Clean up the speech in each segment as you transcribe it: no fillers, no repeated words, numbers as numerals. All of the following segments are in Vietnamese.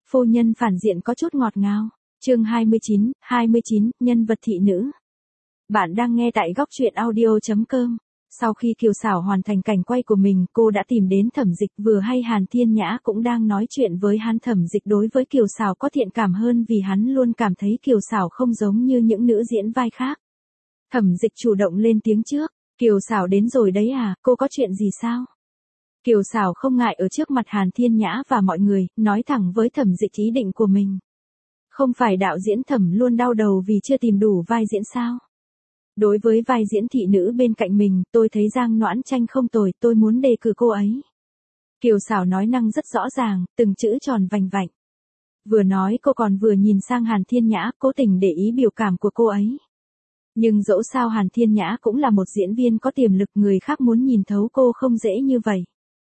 Phu nhân phản diện có chút ngọt ngào. Chương 29, nhân vật thị nữ. Bạn đang nghe tại góc truyện audio.com. Sau khi Kiều Sảo hoàn thành cảnh quay của mình, cô đã tìm đến Thẩm Dịch, vừa hay Hàn Thiên Nhã cũng đang nói chuyện với hắn. Thẩm Dịch đối với Kiều Sảo có thiện cảm hơn vì hắn luôn cảm thấy Kiều Sảo không giống như những nữ diễn vai khác. Thẩm Dịch chủ động lên tiếng trước, Kiều Sảo đến rồi đấy à, cô có chuyện gì sao? Kiều Sảo không ngại ở trước mặt Hàn Thiên Nhã và mọi người, nói thẳng với Thẩm Dịch ý định của mình. Không phải đạo diễn Thẩm luôn đau đầu vì chưa tìm đủ vai diễn sao? Đối với vai diễn thị nữ bên cạnh mình, tôi thấy Giang Noãn Tranh không tồi, tôi muốn đề cử cô ấy. Kiều Sảo nói năng rất rõ ràng, từng chữ tròn vành vạnh. Vừa nói cô còn vừa nhìn sang Hàn Thiên Nhã, cố tình để ý biểu cảm của cô ấy. Nhưng dẫu sao Hàn Thiên Nhã cũng là một diễn viên có tiềm lực, người khác muốn nhìn thấu cô không dễ như vậy.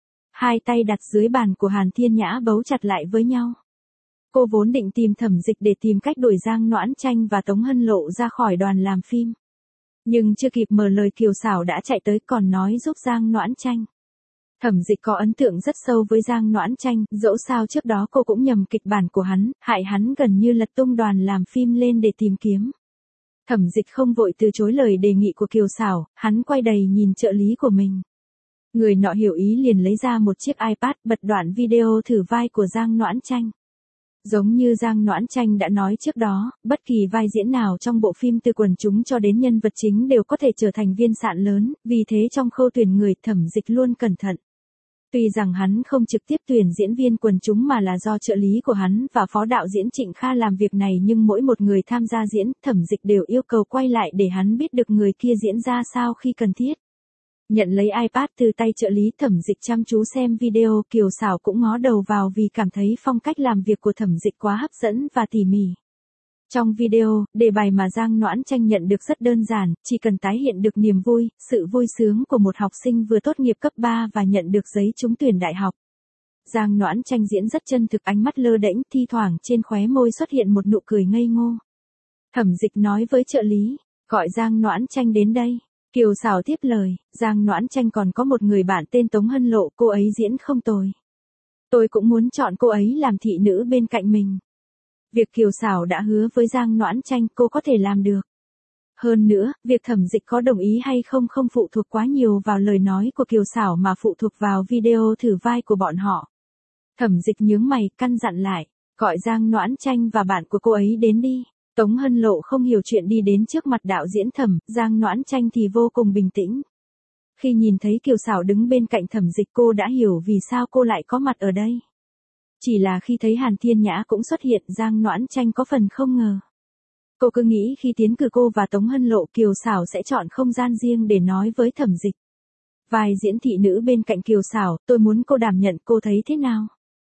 Hai tay đặt dưới bàn của Hàn Thiên Nhã bấu chặt lại với nhau. Cô vốn định tìm Thẩm Dịch để tìm cách đuổi Giang Noãn Tranh và Tống Hân Lộ ra khỏi đoàn làm phim. Nhưng chưa kịp mở lời Kiều Sảo đã chạy tới còn nói giúp Giang Noãn Tranh. Thẩm Dịch có ấn tượng rất sâu với Giang Noãn Tranh, dẫu sao trước đó cô cũng nhầm kịch bản của hắn, hại hắn gần như lật tung đoàn làm phim lên để tìm kiếm. Thẩm Dịch không vội từ chối lời đề nghị của Kiều Sảo, hắn quay đầy nhìn trợ lý của mình. Người nọ hiểu ý liền lấy ra một chiếc iPad, bật đoạn video thử vai của Giang Noãn Tranh. Giống như Giang Noãn Tranh đã nói trước đó, bất kỳ vai diễn nào trong bộ phim từ quần chúng cho đến nhân vật chính đều có thể trở thành viên sạn lớn, vì thế trong khâu tuyển người Thẩm Dịch luôn cẩn thận. Tuy rằng hắn không trực tiếp tuyển diễn viên quần chúng mà là do trợ lý của hắn và phó đạo diễn Trịnh Kha làm việc này, nhưng mỗi một người tham gia diễn, Thẩm Dịch đều yêu cầu quay lại để hắn biết được người kia diễn ra sao khi cần thiết. Nhận lấy iPad từ tay trợ lý, Thẩm Dịch chăm chú xem video, Kiều Sảo cũng ngó đầu vào vì cảm thấy phong cách làm việc của Thẩm Dịch quá hấp dẫn và tỉ mỉ. Trong video, đề bài mà Giang Noãn Tranh nhận được rất đơn giản, chỉ cần tái hiện được niềm vui, sự vui sướng của một học sinh vừa tốt nghiệp cấp 3 và nhận được giấy trúng tuyển đại học. Giang Noãn Tranh diễn rất chân thực, ánh mắt lơ đễnh, thi thoảng trên khóe môi xuất hiện một nụ cười ngây ngô. Thẩm Dịch nói với trợ lý, gọi Giang Noãn Tranh đến đây. Kiều Sảo tiếp lời, Giang Noãn Tranh còn có một người bạn tên Tống Hân Lộ, cô ấy diễn không tồi. Tôi cũng muốn chọn cô ấy làm thị nữ bên cạnh mình. Việc Kiều Sảo đã hứa với Giang Noãn Tranh cô có thể làm được. Hơn nữa, việc Thẩm Dịch có đồng ý hay không không phụ thuộc quá nhiều vào lời nói của Kiều Sảo mà phụ thuộc vào video thử vai của bọn họ. Thẩm Dịch nhướng mày, căn dặn lại, gọi Giang Noãn Tranh và bạn của cô ấy đến đi. Tống Hân Lộ không hiểu chuyện đi đến trước mặt đạo diễn Thẩm, Giang Noãn Tranh thì vô cùng bình tĩnh. Khi nhìn thấy Kiều Sảo đứng bên cạnh Thẩm Dịch, cô đã hiểu vì sao cô lại có mặt ở đây. Chỉ là khi thấy Hàn Thiên Nhã cũng xuất hiện, Giang Noãn Tranh có phần không ngờ. Cô cứ nghĩ khi tiến cử cô và Tống Hân Lộ, Kiều Sảo sẽ chọn không gian riêng để nói với Thẩm Dịch. Vai diễn thị nữ bên cạnh Kiều Sảo, tôi muốn cô đảm nhận, cô thấy thế nào?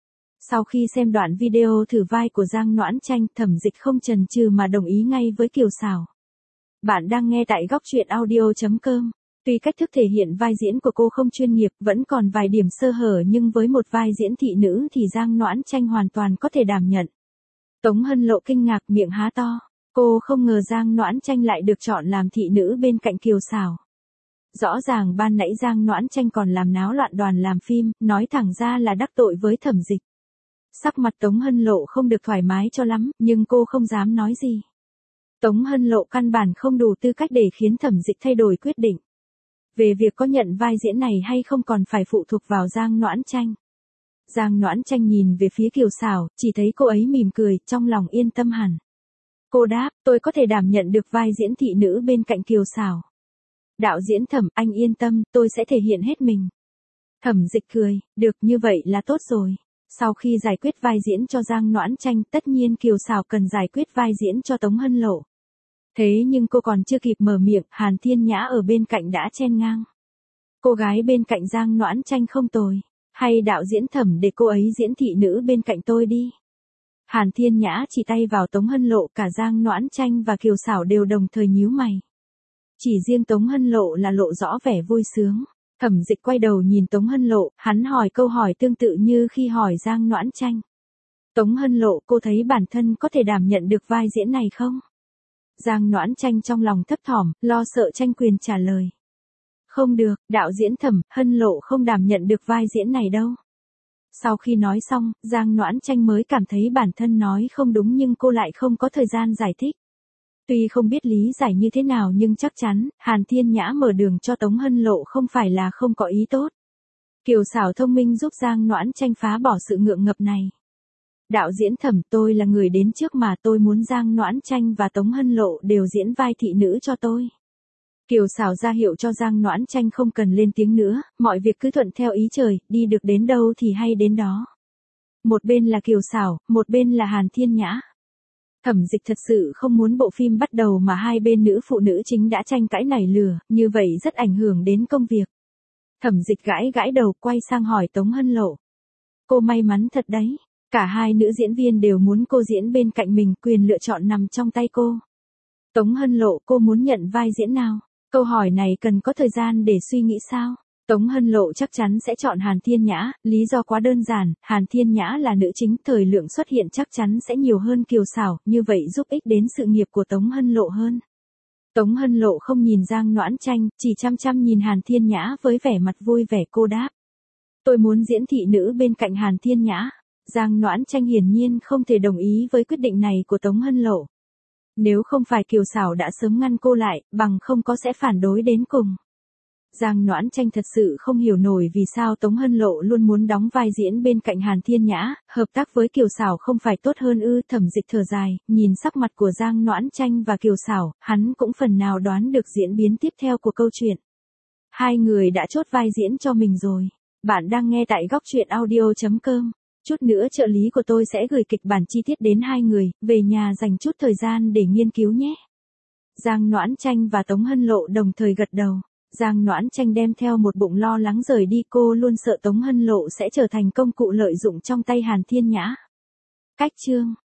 Sau khi xem đoạn video thử vai của Giang Noãn Tranh, Thẩm Dịch không chần chừ mà đồng ý ngay với Kiều Sảo. Bạn đang nghe tại góc truyện audio.com. Tuy cách thức thể hiện vai diễn của cô không chuyên nghiệp, vẫn còn vài điểm sơ hở, nhưng với một vai diễn thị nữ thì Giang Noãn Tranh hoàn toàn có thể đảm nhận. Tống Hân Lộ kinh ngạc, miệng há to. Cô không ngờ Giang Noãn Tranh lại được chọn làm thị nữ bên cạnh Kiều Sảo. Rõ ràng ban nãy Giang Noãn Tranh còn làm náo loạn đoàn làm phim, nói thẳng ra là đắc tội với Thẩm Dịch. Sắc mặt Tống Hân Lộ không được thoải mái cho lắm, nhưng cô không dám nói gì. Tống Hân Lộ căn bản không đủ tư cách để khiến Thẩm Dịch thay đổi quyết định. Về việc có nhận vai diễn này hay không còn phải phụ thuộc vào Giang Noãn Tranh. Giang Noãn Tranh nhìn về phía Kiều Sảo, chỉ thấy cô ấy mỉm cười, trong lòng yên tâm hẳn. Cô đáp, tôi có thể đảm nhận được vai diễn thị nữ bên cạnh Kiều Sảo. Đạo diễn Thẩm, anh yên tâm, tôi sẽ thể hiện hết mình. Thẩm Dịch cười, được, như vậy là tốt rồi. Sau khi giải quyết vai diễn cho Giang Noãn Tranh, tất nhiên Kiều Sảo cần giải quyết vai diễn cho Tống Hân Lộ. Thế nhưng cô còn chưa kịp mở miệng, Hàn Thiên Nhã ở bên cạnh đã chen ngang. Cô gái bên cạnh Giang Noãn Tranh không tồi, hay đạo diễn Thẩm để cô ấy diễn thị nữ bên cạnh tôi đi. Hàn Thiên Nhã chỉ tay vào Tống Hân Lộ, cả Giang Noãn Tranh và Kiều Sảo đều đồng thời nhíu mày. Chỉ riêng Tống Hân Lộ là lộ rõ vẻ vui sướng. Thẩm Dịch quay đầu nhìn Tống Hân Lộ, hắn hỏi câu hỏi tương tự như khi hỏi Giang Noãn Tranh. Tống Hân Lộ, cô thấy bản thân có thể đảm nhận được vai diễn này không? Giang Noãn Tranh trong lòng thấp thỏm, lo sợ tranh quyền trả lời. Không được, đạo diễn Thẩm, Hân Lộ không đảm nhận được vai diễn này đâu. Sau khi nói xong, Giang Noãn Tranh mới cảm thấy bản thân nói không đúng nhưng cô lại không có thời gian giải thích. Tuy không biết lý giải như thế nào nhưng chắc chắn, Hàn Thiên Nhã mở đường cho Tống Hân Lộ không phải là không có ý tốt. Kiều xảo thông minh giúp Giang Noãn Tranh phá bỏ sự ngượng ngập này. Đạo diễn Thẩm, tôi là người đến trước mà tôi muốn Giang Noãn Tranh và Tống Hân Lộ đều diễn vai thị nữ cho tôi. Kiều xảo ra hiệu cho Giang Noãn Tranh không cần lên tiếng nữa, mọi việc cứ thuận theo ý trời, đi được đến đâu thì hay đến đó. Một bên là Kiều xảo, một bên là Hàn Thiên Nhã. Thẩm Dịch thật sự không muốn bộ phim bắt đầu mà hai bên nữ phụ nữ chính đã tranh cãi nảy lửa, như vậy rất ảnh hưởng đến công việc. Thẩm Dịch gãi gãi đầu quay sang hỏi Tống Hân Lộ. Cô may mắn thật đấy, cả hai nữ diễn viên đều muốn cô diễn bên cạnh mình, quyền lựa chọn nằm trong tay cô. Tống Hân Lộ, cô muốn nhận vai diễn nào? Câu hỏi này cần có thời gian để suy nghĩ sao? Tống Hân Lộ chắc chắn sẽ chọn Hàn Thiên Nhã, lý do quá đơn giản, Hàn Thiên Nhã là nữ chính, thời lượng xuất hiện chắc chắn sẽ nhiều hơn Kiều xảo, như vậy giúp ích đến sự nghiệp của Tống Hân Lộ hơn. Tống Hân Lộ không nhìn Giang Noãn Tranh, chỉ chăm chăm nhìn Hàn Thiên Nhã với vẻ mặt vui vẻ. Cô đáp. Tôi muốn diễn thị nữ bên cạnh Hàn Thiên Nhã. Giang Noãn Tranh hiển nhiên không thể đồng ý với quyết định này của Tống Hân Lộ. Nếu không phải Kiều xảo đã sớm ngăn cô lại, bằng không có sẽ phản đối đến cùng. Giang Noãn Tranh thật sự không hiểu nổi vì sao Tống Hân Lộ luôn muốn đóng vai diễn bên cạnh Hàn Thiên Nhã, hợp tác với Kiều xảo không phải tốt hơn ư? Thẩm Dịch thở dài, nhìn sắc mặt của Giang Noãn Tranh và Kiều xảo, hắn cũng phần nào đoán được diễn biến tiếp theo của câu chuyện. Hai người đã chốt vai diễn cho mình rồi. Bạn đang nghe tại góc truyện audio.com. Chút nữa trợ lý của tôi sẽ gửi kịch bản chi tiết đến hai người, về nhà dành chút thời gian để nghiên cứu nhé. Giang Noãn Tranh và Tống Hân Lộ đồng thời gật đầu. Giang Noãn Tranh đem theo một bụng lo lắng rời đi, cô luôn sợ Tống Hân Lộ sẽ trở thành công cụ lợi dụng trong tay Hàn Thiên Nhã. Cách chương